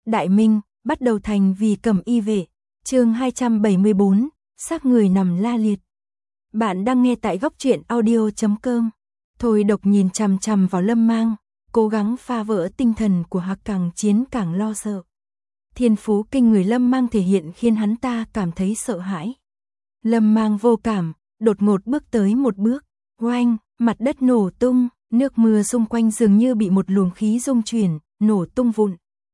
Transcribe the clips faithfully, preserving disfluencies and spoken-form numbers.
Đại Minh, bắt đầu thành vì cẩm y vệ. Chương hai trăm bảy mươi bốn, xác người nằm la liệt. Bạn đang nghe tại góc truyện audio chấm com. Thôi Độc nhìn chằm chằm vào Lâm Mang, cố gắng phá vỡ tinh thần của hắn, càng chiến càng lo sợ. Thiên phú kinh người Lâm Mang thể hiện khiến hắn ta cảm thấy sợ hãi. Lâm Mang vô cảm, đột ngột bước tới một bước, oanh, mặt đất nổ tung, nước mưa xung quanh dường như bị một luồng khí rung chuyển, nổ tung vụn.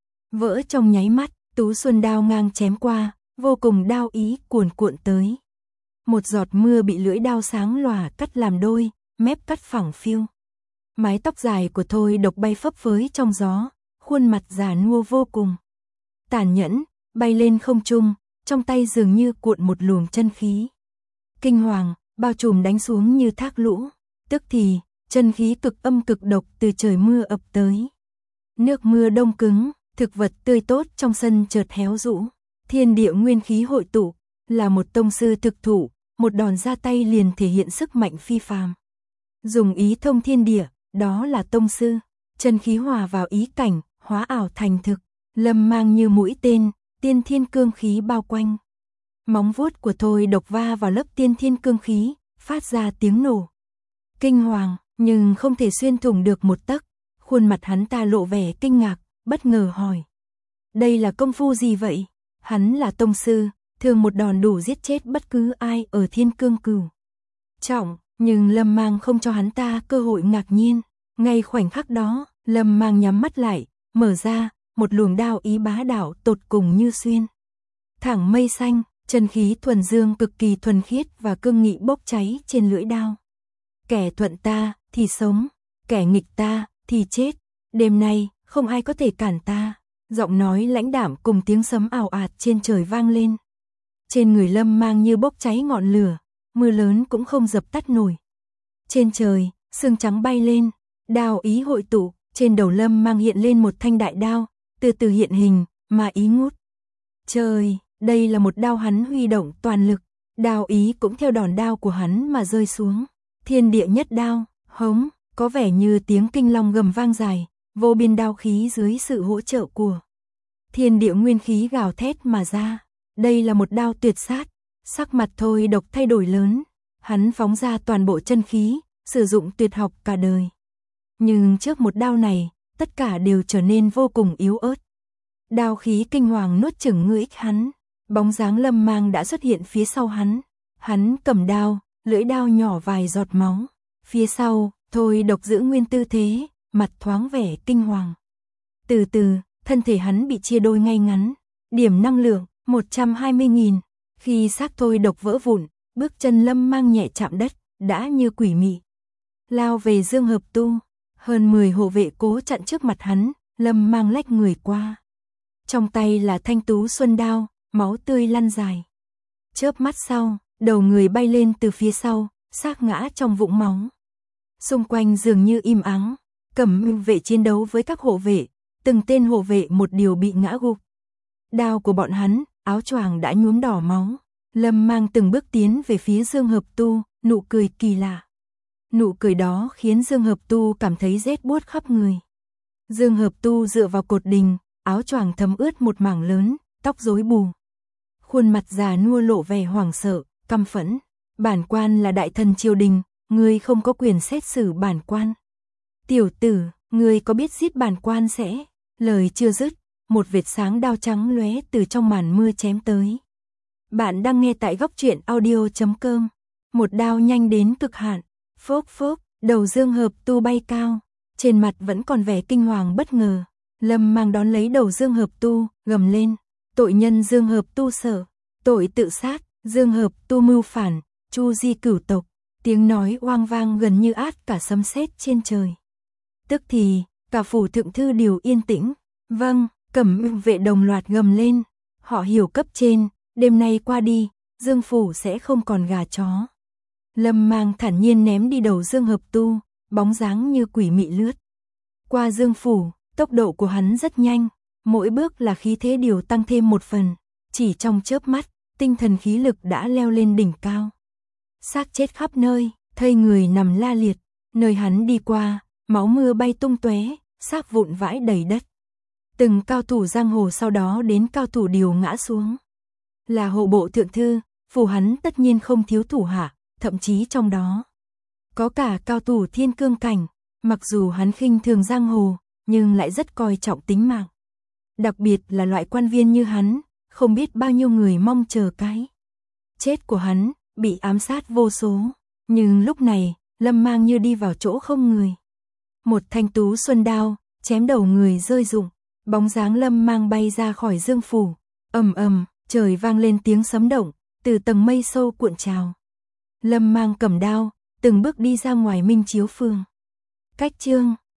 Vỡ trong nháy mắt, Tú Xuân đao ngang chém qua, vô cùng đao ý cuồn cuộn tới. Một giọt mưa bị lưỡi đao sáng lòa cắt làm đôi, mép cắt phẳng phiu. Mái tóc dài của Thôi Độc bay phấp phới trong gió, khuôn mặt già nua vô cùng. Tàn nhẫn, bay lên không trung, trong tay dường như cuộn một luồng chân khí. Kinh hoàng, bao trùm đánh xuống như thác lũ, tức thì, chân khí cực âm cực độc từ trời mưa ập tới. Nước mưa đông cứng, thực vật tươi tốt trong sân chợt héo rũ, thiên địa nguyên khí hội tụ, là một tông sư thực thụ, một đòn ra tay liền thể hiện sức mạnh phi phàm. Dùng ý thông thiên địa, đó là tông sư, chân khí hòa vào ý cảnh, hóa ảo thành thực, Lâm Mang như mũi tên, tiên thiên cương khí bao quanh. Móng vuốt của Thôi Độc va vào lớp tiên thiên cương khí, phát ra tiếng nổ. Kinh hoàng, nhưng không thể xuyên thủng được một tấc, khuôn mặt hắn ta lộ vẻ kinh ngạc, bất ngờ hỏi. Đây là công phu gì vậy? Hắn là tông sư, thường một đòn đủ giết chết bất cứ ai ở thiên cương cửu trọng, nhưng Lâm Mang không cho hắn ta cơ hội ngạc nhiên. Ngay khoảnh khắc đó, Lâm Mang nhắm mắt lại, mở ra, một luồng đao ý bá đạo tột cùng như xuyên thẳng mây xanh, chân khí thuần dương cực kỳ thuần khiết và cương nghị bốc cháy trên lưỡi đao. Kẻ thuận ta thì sống, kẻ nghịch ta thì chết. Đêm nay không ai có thể cản ta. Giọng nói lãnh đạm cùng tiếng sấm ào ạt trên trời vang lên. Trên người Lâm Mang như bốc cháy ngọn lửa, mưa lớn cũng không dập tắt nổi. Trên trời, sương trắng bay lên, đao ý hội tụ, trên đầu Lâm Mang hiện lên một thanh đại đao, từ từ hiện hình, mà ý ngút. Trời, đây là một đao hắn huy động toàn lực, đao ý cũng theo đòn đao của hắn mà rơi xuống. Thiên địa nhất đao, hống, có vẻ như tiếng kinh long gầm vang dài, vô biên đao khí dưới sự hỗ trợ của thiên địa nguyên khí gào thét mà ra. Đây là một đao tuyệt sát. Sắc mặt Thôi Độc thay đổi lớn, hắn phóng ra toàn bộ chân khí, sử dụng tuyệt học cả đời. Nhưng trước một đao này, tất cả đều trở nên vô cùng yếu ớt. Đao khí kinh hoàng nuốt chửng ngư ích hắn, bóng dáng Lâm Mang đã xuất hiện phía sau hắn. Hắn cầm đao, lưỡi đao nhỏ vài giọt máu. Phía sau, Thôi Độc giữ nguyên tư thế, mặt thoáng vẻ kinh hoàng. Từ từ, thân thể hắn bị chia đôi ngay ngắn, điểm năng lượng một trăm hai mươi nghìn. Khi xác Thôi Độc vỡ vụn, bước chân Lâm Mang nhẹ chạm đất, đã như quỷ mị lao về Dương Hợp Tu. Hơn mười hộ vệ cố chặn trước mặt hắn, Lâm Mang lách người qua. Trong tay là thanh Tú Xuân đao, máu tươi lăn dài. Chớp mắt sau, đầu người bay lên từ phía sau, xác ngã trong vũng máu. Xung quanh dường như im ắng, Cẩm vệ chiến đấu với các hộ vệ, từng tên hộ vệ một điều bị ngã gục. Đao của bọn hắn, áo choàng đã nhuốm đỏ máu. Lâm Mang từng bước tiến về phía Dương Hợp Tu, nụ cười kỳ lạ. Nụ cười đó khiến Dương Hợp Tu cảm thấy rét buốt khắp người. Dương Hợp Tu dựa vào cột đình, áo choàng thấm ướt một mảng lớn, tóc rối bù. Khuôn mặt già nua lộ vẻ hoảng sợ, căm phẫn. Bản quan là đại thần triều đình, ngươi không có quyền xét xử bản quan. Tiểu tử, ngươi có biết giết bản quan sẽ? Lời chưa dứt, một vệt sáng đao trắng lóe từ trong màn mưa chém tới. Bạn đang nghe tại góc truyện audio chấm com. Một đao nhanh đến cực hạn, phốc phốc, đầu Dương Hợp Tu bay cao, trên mặt vẫn còn vẻ kinh hoàng bất ngờ. Lâm Mang đón lấy đầu Dương Hợp Tu, gầm lên, tội nhân Dương Hợp Tu sợ, tội tự sát, Dương Hợp Tu mưu phản, chu di cửu tộc. Tiếng nói oang vang gần như át cả sấm sét trên trời. Tức thì, cả phủ thượng thư đều yên tĩnh. Vâng, Cẩm vệ đồng loạt gầm lên. Họ hiểu cấp trên, đêm nay qua đi, Dương phủ sẽ không còn gà chó. Lâm Mang thản nhiên ném đi đầu Dương Hợp Tu, bóng dáng như quỷ mị lướt qua Dương phủ. Tốc độ của hắn rất nhanh, mỗi bước là khí thế điều tăng thêm một phần. Chỉ trong chớp mắt, tinh thần khí lực đã leo lên đỉnh cao. Xác chết khắp nơi, thây người nằm la liệt, nơi hắn đi qua, máu mưa bay tung tóe, xác vụn vãi đầy đất. Từng cao thủ giang hồ sau đó đến cao thủ điều ngã xuống. Là hộ bộ thượng thư, phủ hắn tất nhiên không thiếu thủ hạ, thậm chí trong đó có cả cao thủ thiên cương cảnh, mặc dù hắn khinh thường giang hồ, nhưng lại rất coi trọng tính mạng. Đặc biệt là loại quan viên như hắn, không biết bao nhiêu người mong chờ cái chết của hắn, bị ám sát vô số. Nhưng lúc này, Lâm Mang như đi vào chỗ không người. Một thanh tú xuân đao, chém đầu người rơi rụng, bóng dáng Lâm Mang bay ra khỏi dương phủ. Ầm ầm, trời vang lên tiếng sấm động, từ tầng mây sâu cuộn trào. Lâm Mang cầm đao, từng bước đi ra ngoài Minh Chiếu Phường. Cách chương